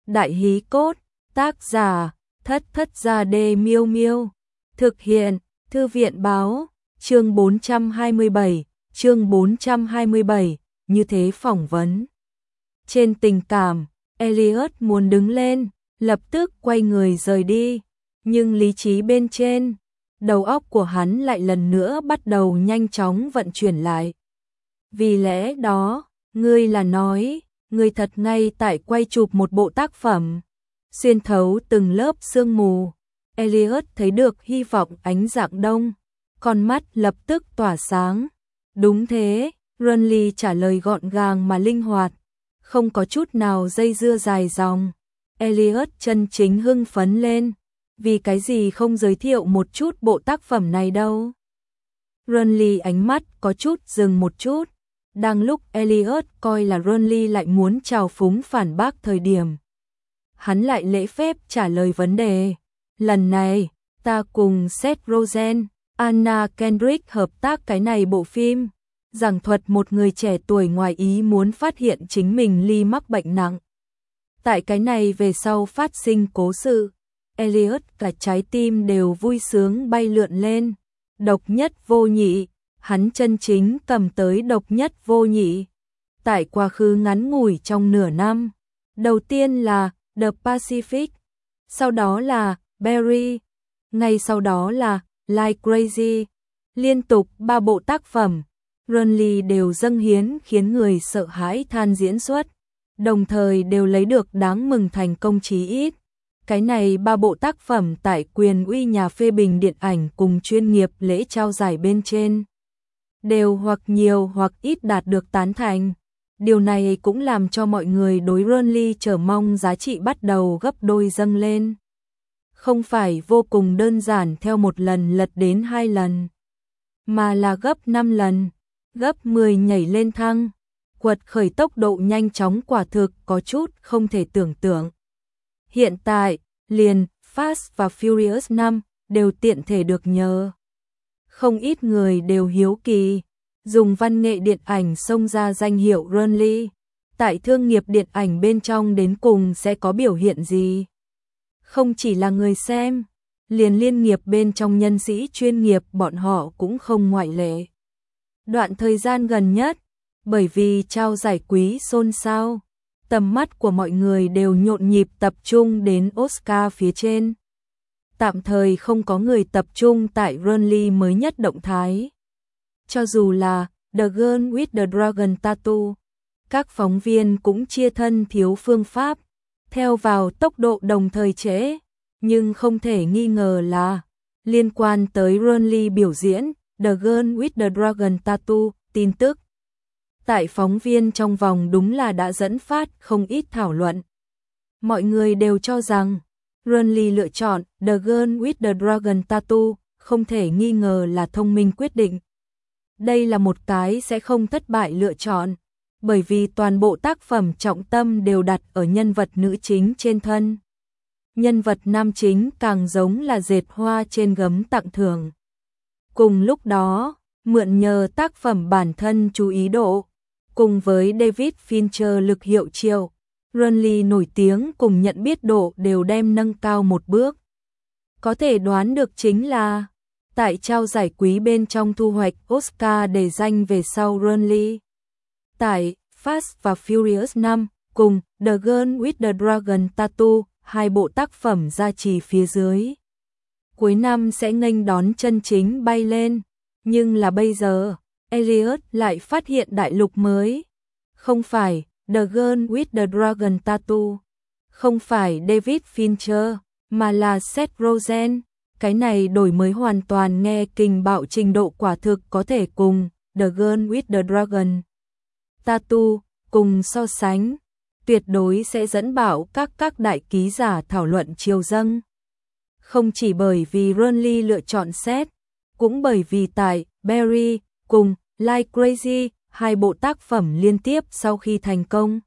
Đại hí cốt, tác giả, Thất Thất Gia Đê Miêu Miêu. Thực hiện, Thư viện báo, chương 427, như thế phỏng vấn. Trên tình cảm, Elliot muốn đứng lên, lập tức quay người rời đi, nhưng lý trí bên trên, đầu óc của hắn lại lần nữa bắt đầu nhanh chóng vận chuyển lại. Vì lẽ đó, ngươi là nói, ngươi thật ngay tại quay chụp một bộ tác phẩm. Xuyên thấu từng lớp sương mù, Elliot thấy được hy vọng ánh dạng đông, con mắt lập tức tỏa sáng. Đúng thế, Runley trả lời gọn gàng mà linh hoạt, không có chút nào dây dưa dài dòng. Elliot chân chính hưng phấn lên, vì cái gì không giới thiệu một chút bộ tác phẩm này đâu. Runley ánh mắt có chút dừng một chút, đang lúc Elliot coi là Runley lại muốn trào phúng phản bác thời điểm. Hắn lại lễ phép trả lời vấn đề. Lần này, ta cùng Seth Rogen, Anna Kendrick hợp tác cái này bộ phim, giảng thuật một người trẻ tuổi ngoài ý muốn phát hiện chính mình ly mắc bệnh nặng. Tại cái này về sau phát sinh cố sự, Elliot cả trái tim đều vui sướng bay lượn lên. Độc nhất vô nhị, hắn chân chính cầm tới độc nhất vô nhị. Tại quá khứ ngắn ngủi trong nửa năm, đầu tiên là The Pacific, sau đó là Barry, ngay sau đó là Like Crazy. Liên tục 3 bộ tác phẩm, Runley đều dâng hiến khiến người sợ hãi than diễn xuất, đồng thời đều lấy được đáng mừng thành công chí ít. Cái này 3 bộ tác phẩm tại quyền uy nhà phê bình điện ảnh cùng chuyên nghiệp lễ trao giải bên trên, đều hoặc nhiều hoặc ít đạt được tán thành. Điều này cũng làm cho mọi người đối Runley chờ mong giá trị bắt đầu gấp đôi dâng lên. Không phải vô cùng đơn giản theo một lần lật đến 2 lần, mà là gấp 5 lần, gấp 10 nhảy lên thăng. Quật khởi tốc độ nhanh chóng quả thực có chút không thể tưởng tượng. Hiện tại, liền Fast và Furious 5 đều tiện thể được nhờ. Không ít người đều hiếu kỳ, dùng văn nghệ điện ảnh xông ra danh hiệu Runley, tại thương nghiệp điện ảnh bên trong đến cùng sẽ có biểu hiện gì? Không chỉ là người xem, liền liên nghiệp bên trong nhân sĩ chuyên nghiệp bọn họ cũng không ngoại lệ. Đoạn thời gian gần nhất, bởi vì trao giải quý xôn xao, tầm mắt của mọi người đều nhộn nhịp tập trung đến Oscar phía trên. Tạm thời không có người tập trung tại Runley mới nhất động thái. Cho dù là The Girl with the Dragon Tattoo, các phóng viên cũng chia thân thiếu phương pháp, theo vào tốc độ đồng thời trễ, nhưng không thể nghi ngờ là liên quan tới Runley biểu diễn The Girl with the Dragon Tattoo tin tức. Tại phóng viên trong vòng đúng là đã dẫn phát không ít thảo luận. Mọi người đều cho rằng Runley lựa chọn The Girl with the Dragon Tattoo không thể nghi ngờ là thông minh quyết định. Đây là một cái sẽ không thất bại lựa chọn, bởi vì toàn bộ tác phẩm trọng tâm đều đặt ở nhân vật nữ chính trên thân. Nhân vật nam chính càng giống là dệt hoa trên gấm tặng thưởng. Cùng lúc đó, mượn nhờ tác phẩm bản thân chú ý độ, cùng với David Fincher lực hiệu triệu, Runley nổi tiếng cùng nhận biết độ đều đem nâng cao một bước. Có thể đoán được chính là tại trao giải quý bên trong thu hoạch Oscar để danh về sau Runley. Tại Fast và Furious 5 cùng The Girl with the Dragon Tattoo, 2 bộ tác phẩm gia trì phía dưới. Cuối năm sẽ nghênh đón chân chính bay lên, nhưng là bây giờ, Elliot lại phát hiện đại lục mới. Không phải The Girl with the Dragon Tattoo, không phải David Fincher, mà là Seth Rogen. Cái này đổi mới hoàn toàn nghe kinh bạo trình độ quả thực có thể cùng The Girl with the Dragon Tattoo cùng so sánh, tuyệt đối sẽ dẫn bảo các đại ký giả thảo luận chiều dâng. Không chỉ bởi vì Runley lựa chọn Seth, cũng bởi vì tại Barry cùng Like Crazy, 2 bộ tác phẩm liên tiếp sau khi thành công,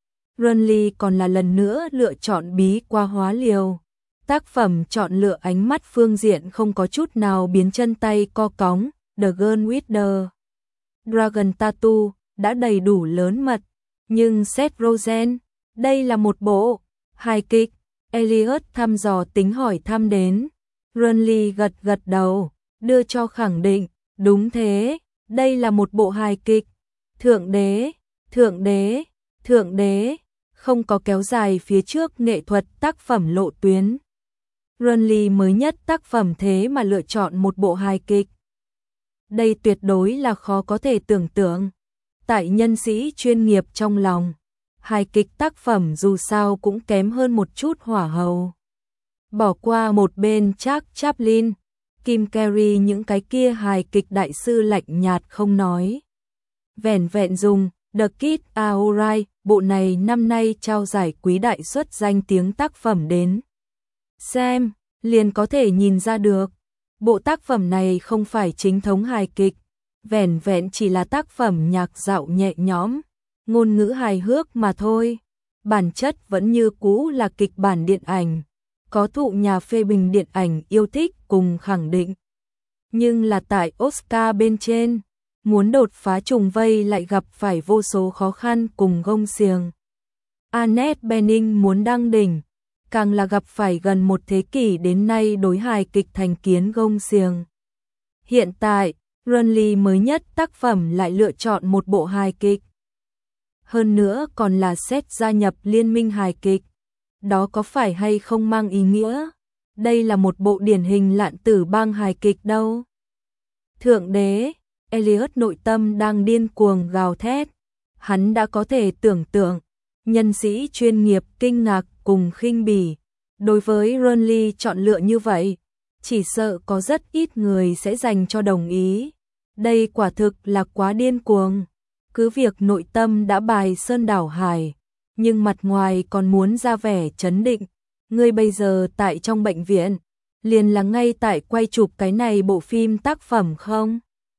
Runley còn là lần nữa lựa chọn bí qua hóa liều. Tác phẩm chọn lựa ánh mắt phương diện không có chút nào biến chân tay co cóng. The Girl with the Dragon Tattoo đã đầy đủ lớn mật, nhưng Seth Rogen, đây là một bộ Hài kịch, Elliot thăm dò tính hỏi thăm đến. Renly gật gật đầu, đưa cho khẳng định, đúng thế, đây là một bộ hài kịch. Thượng đế, thượng đế, thượng đế, không có kéo dài phía trước nghệ thuật tác phẩm lộ tuyến. Renly mới nhất tác phẩm thế mà lựa chọn một bộ hài kịch. Đây tuyệt đối là khó có thể tưởng tượng. Tại nhân sĩ chuyên nghiệp trong lòng, hài kịch tác phẩm dù sao cũng kém hơn một chút hỏa hầu. Bỏ qua một bên Charles Chaplin, Kim Carrey những cái kia hài kịch đại sư lạnh nhạt không nói. Vẻn vẹn dùng The Kid Aorai, bộ này năm nay trao giải quý đại xuất danh tiếng tác phẩm đến. Xem, liền có thể nhìn ra được, bộ tác phẩm này không phải chính thống hài kịch, vẻn vẹn chỉ là tác phẩm nhạc dạo nhẹ nhõm, ngôn ngữ hài hước mà thôi. Bản chất vẫn như cũ là kịch bản điện ảnh, có thụ nhà phê bình điện ảnh yêu thích cùng khẳng định. Nhưng là tại Oscar bên trên, muốn đột phá trùng vây lại gặp phải vô số khó khăn cùng gông xiềng. Annette Bening muốn đăng đỉnh, càng là gặp phải gần một thế kỷ đến nay đối hài kịch thành kiến gông xiềng. Hiện tại, Renly mới nhất tác phẩm lại lựa chọn một bộ hài kịch. Hơn nữa còn là xét gia nhập liên minh hài kịch. Đó có phải hay không mang ý nghĩa? Đây là một bộ điển hình lạn tử bang hài kịch đâu. Thượng đế, Elliot nội tâm đang điên cuồng gào thét. Hắn đã có thể tưởng tượng, nhân sĩ chuyên nghiệp kinh ngạc cùng khinh bỉ. Đối với Renly chọn lựa như vậy, chỉ sợ có rất ít người sẽ dành cho đồng ý. Đây quả thực là quá điên cuồng. Cứ việc nội tâm đã bài sơn đảo hải, nhưng mặt ngoài còn muốn ra vẻ trấn định. Ngươi bây giờ tại trong bệnh viện, liền là ngay tại quay chụp cái này bộ phim tác phẩm không?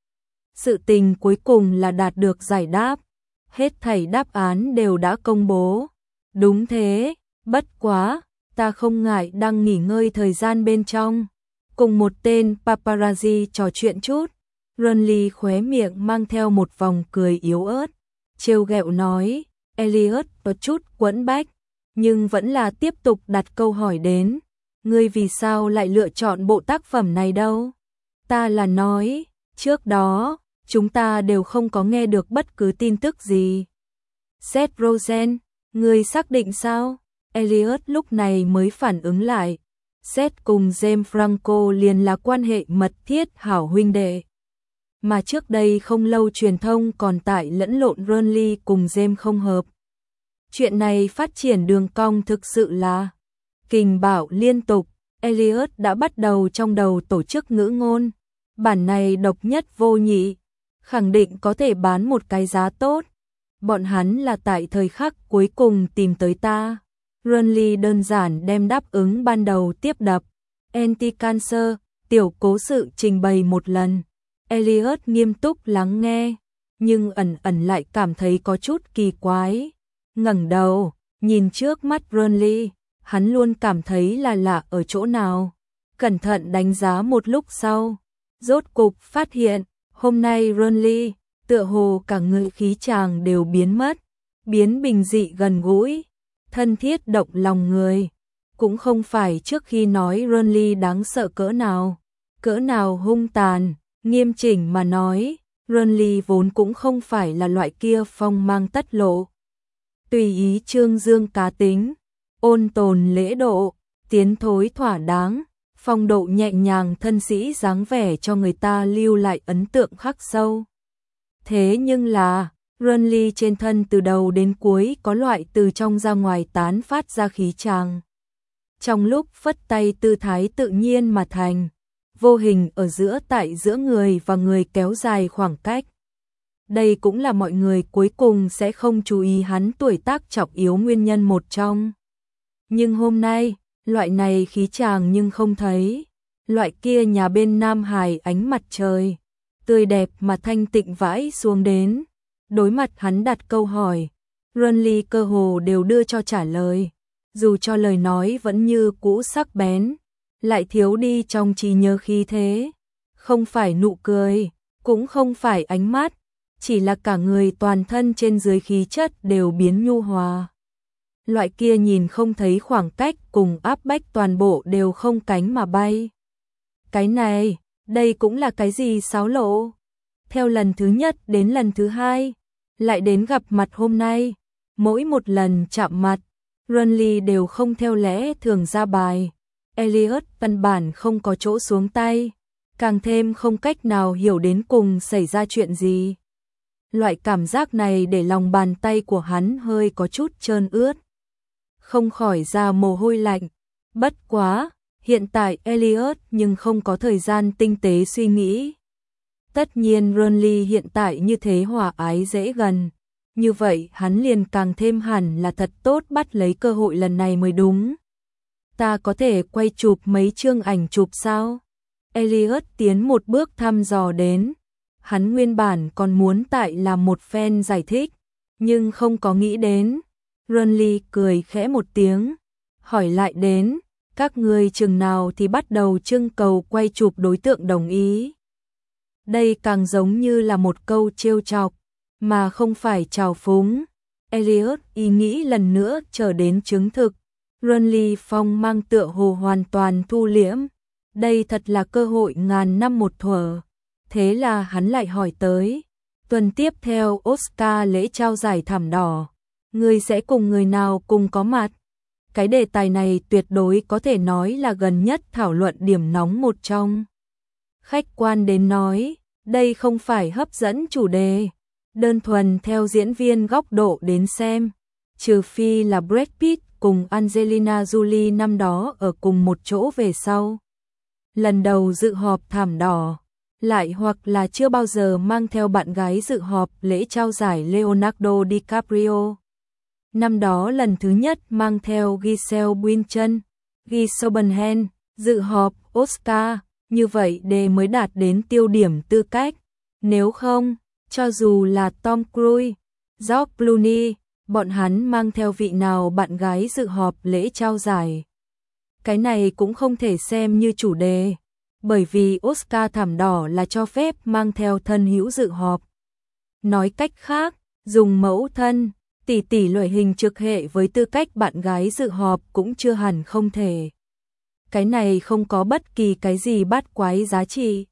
Sự tình cuối cùng là đạt được giải đáp. Hết thảy đáp án đều đã công bố. Đúng thế, bất quá, ta không ngại đang nghỉ ngơi thời gian bên trong. Cùng một tên paparazzi trò chuyện chút. Renly khóe miệng mang theo một vòng cười yếu ớt. Trêu ghẹo nói, Elliot có chút quẫn bách, nhưng vẫn là tiếp tục đặt câu hỏi đến. Ngươi vì sao lại lựa chọn bộ tác phẩm này đâu? Ta là nói, trước đó, chúng ta đều không có nghe được bất cứ tin tức gì. Seth Rogen, ngươi xác định sao? Elliot lúc này mới phản ứng lại. Seth cùng James Franco liền là quan hệ mật thiết hảo huynh đệ. Mà trước đây không lâu truyền thông còn tại lẫn lộn Renly cùng James không hợp. Chuyện này phát triển đường cong thực sự là kình bạo liên tục. Elliot đã bắt đầu trong đầu tổ chức ngữ ngôn. Bản này độc nhất vô nhị, khẳng định có thể bán một cái giá tốt. Bọn hắn là tại thời khắc cuối cùng tìm tới ta. Renly đơn giản đem đáp ứng ban đầu tiếp đập. Anti-cancer, tiểu cố sự trình bày một lần. Elliot nghiêm túc lắng nghe, nhưng ẩn ẩn lại cảm thấy có chút kỳ quái. Ngẩng đầu, nhìn trước mắt Renly, hắn luôn cảm thấy là lạ ở chỗ nào. Cẩn thận đánh giá một lúc sau, rốt cục phát hiện, hôm nay Renly, tựa hồ cả người khí chàng đều biến mất, biến bình dị gần gũi, thân thiết động lòng người. Cũng không phải trước khi nói Renly đáng sợ cỡ nào hung tàn. Nghiêm chỉnh mà nói, Renly vốn cũng không phải là loại kia phong mang tất lộ. Tùy ý trương dương cá tính, ôn tồn lễ độ, tiến thối thỏa đáng, phong độ nhẹ nhàng thân sĩ dáng vẻ cho người ta lưu lại ấn tượng khắc sâu. Thế nhưng là, Renly trên thân từ đầu đến cuối có loại từ trong ra ngoài tán phát ra khí chàng. Trong lúc phất tay tư thái tự nhiên mà thành. Vô hình ở giữa người và người kéo dài khoảng cách. Đây cũng là mọi người cuối cùng sẽ không chú ý hắn tuổi tác trọng yếu nguyên nhân một trong. Nhưng hôm nay, loại này khí chàng nhưng không thấy. Loại kia nhà bên Nam Hải ánh mặt trời, tươi đẹp mà thanh tịnh vãi xuống đến. Đối mặt hắn đặt câu hỏi, Renly cơ hồ đều đưa cho trả lời. Dù cho lời nói vẫn như cũ sắc bén, lại thiếu đi trong trí nhớ khí thế. Không phải nụ cười, cũng không phải ánh mắt, chỉ là cả người toàn thân trên dưới khí chất đều biến nhu hòa. loại kia nhìn không thấy khoảng cách cùng áp bách toàn bộ đều không cánh mà bay. Cái này, đây cũng là cái gì xáo lộ? Theo lần thứ nhất đến lần thứ hai, lại đến gặp mặt hôm nay, mỗi một lần chạm mặt, Renly đều không theo lẽ thường ra bài. Elliot căn bản không có chỗ xuống tay, càng thêm không cách nào hiểu đến cùng xảy ra chuyện gì. Loại cảm giác này để lòng bàn tay của hắn hơi có chút trơn ướt, không khỏi ra mồ hôi lạnh. Bất quá, hiện tại Elliot nhưng không có thời gian tinh tế suy nghĩ. Tất nhiên Renly hiện tại như thế hòa ái dễ gần, như vậy hắn liền càng thêm hẳn là thật tốt bắt lấy cơ hội lần này mới đúng. Ta có thể quay chụp mấy chương ảnh chụp sao? Elliot tiến một bước thăm dò đến. Hắn nguyên bản còn muốn tại làm một phen giải thích, nhưng không có nghĩ đến. Renly cười khẽ một tiếng, hỏi lại đến, các ngươi chừng nào thì bắt đầu trưng cầu quay chụp đối tượng đồng ý. Đây càng giống như là một câu trêu chọc, mà không phải trào phúng. Elliot ý nghĩ lần nữa trở đến chứng thực. Renly phong mang tựa hồ hoàn toàn thu liễm. Đây thật là cơ hội ngàn năm một thuở. Thế là hắn lại hỏi tới. Tuần tiếp theo Oscar lễ trao giải thảm đỏ, ngươi sẽ cùng người nào cùng có mặt? Cái đề tài này tuyệt đối có thể nói là gần nhất thảo luận điểm nóng một trong. Khách quan đến nói, đây không phải hấp dẫn chủ đề, đơn thuần theo diễn viên góc độ đến xem, trừ phi là Brad Pitt cùng Angelina Jolie năm đó ở cùng một chỗ về sau. Lần đầu dự họp thảm đỏ, lại hoặc là chưa bao giờ mang theo bạn gái dự họp lễ trao giải Leonardo DiCaprio. Năm đó lần thứ nhất mang theo Giselle Bündchen, Guy Soberhen, dự họp Oscar, như vậy để mới đạt đến tiêu điểm tư cách. Nếu không, cho dù là Tom Cruise, George Clooney, bọn hắn mang theo vị nào bạn gái dự họp lễ trao giải. Cái này cũng không thể xem như chủ đề, bởi vì Oscar thảm đỏ là cho phép mang theo thân hữu dự họp. Nói cách khác, dùng mẫu thân, tỷ tỷ loại hình trực hệ với tư cách bạn gái dự họp cũng chưa hẳn không thể. Cái này không có bất kỳ cái gì bát quái giá trị.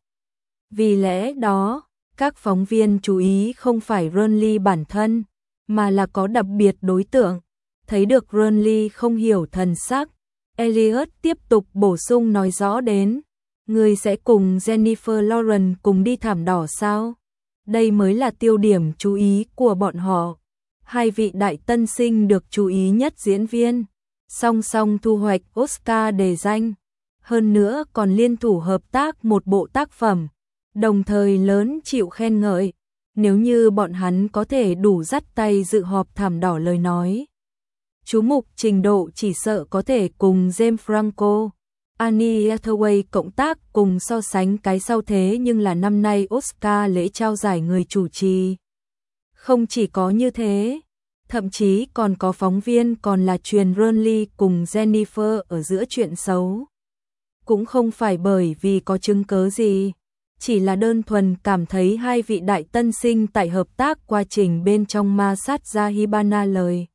Vì lẽ đó, các phóng viên chú ý không phải Renly bản thân, mà là có đặc biệt đối tượng. Thấy được Renly không hiểu thần sắc, Elliot tiếp tục bổ sung nói rõ đến. Người sẽ cùng Jennifer Lawrence cùng đi thảm đỏ sao? Đây mới là tiêu điểm chú ý của bọn họ. Hai vị đại tân sinh được chú ý nhất diễn viên, song song thu hoạch Oscar đề danh. Hơn nữa còn liên thủ hợp tác một bộ tác phẩm, đồng thời lớn chịu khen ngợi. Nếu như bọn hắn có thể đủ dắt tay dự họp thảm đỏ lời nói, chú mục trình độ chỉ sợ có thể cùng James Franco, Annie Hathaway cộng tác cùng so sánh cái sau. Thế nhưng là năm nay Oscar lễ trao giải người chủ trì. Không chỉ có như thế, thậm chí còn có phóng viên còn là truyền Renly cùng Jennifer ở giữa chuyện xấu. Cũng không phải bởi vì có chứng cớ gì, chỉ là đơn thuần cảm thấy hai vị đại tân sinh tại hợp tác quá trình bên trong ma sát ra Hibana lời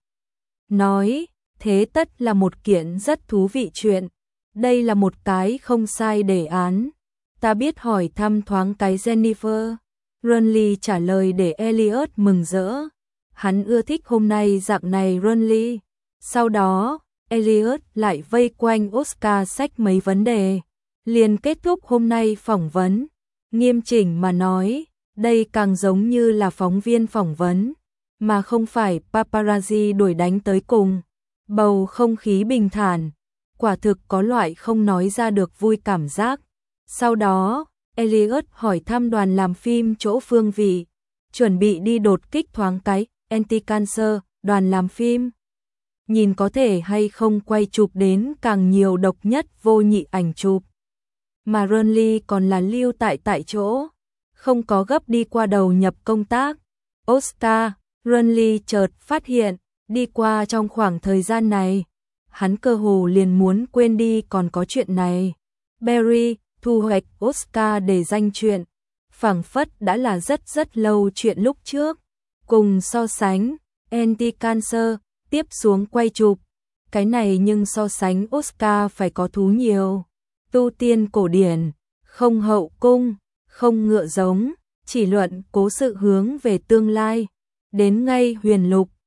nói, thế tất là một kiện rất thú vị chuyện. Đây là một cái không sai đề án. Ta biết hỏi thăm thoáng cái Jennifer. Renly trả lời để Elliot mừng rỡ. Hắn ưa thích hôm nay dạng này Renly. Sau đó, Elliot lại vây quanh Oscar sách mấy vấn đề. Liền kết thúc hôm nay phỏng vấn. Nghiêm chỉnh mà nói, đây càng giống như là phóng viên phỏng vấn, mà không phải paparazzi đuổi đánh tới cùng. Bầu không khí bình thản, quả thực có loại không nói ra được vui cảm giác. Sau đó, Elliot hỏi thăm đoàn làm phim chỗ Phương Vị, chuẩn bị đi đột kích thoáng cái anti-cancer, đoàn làm phim nhìn có thể hay không quay chụp đến càng nhiều độc nhất vô nhị ảnh chụp. Mà Renly còn là lưu tại chỗ, không có gấp đi qua đầu nhập công tác. Oscar, Renly chợt phát hiện, đi qua trong khoảng thời gian này, hắn cơ hồ liền muốn quên đi còn có chuyện này. Barry, thu hoạch Oscar để danh chuyện, phảng phất đã là rất lâu chuyện lúc trước. Cùng so sánh, anti-cancer, tiếp xuống quay chụp. Cái này nhưng so sánh Oscar phải có thú nhiều. Tu tiên cổ điển, không hậu cung, không ngựa giống, chỉ luận cố sự hướng về tương lai. Đến ngay huyền lục,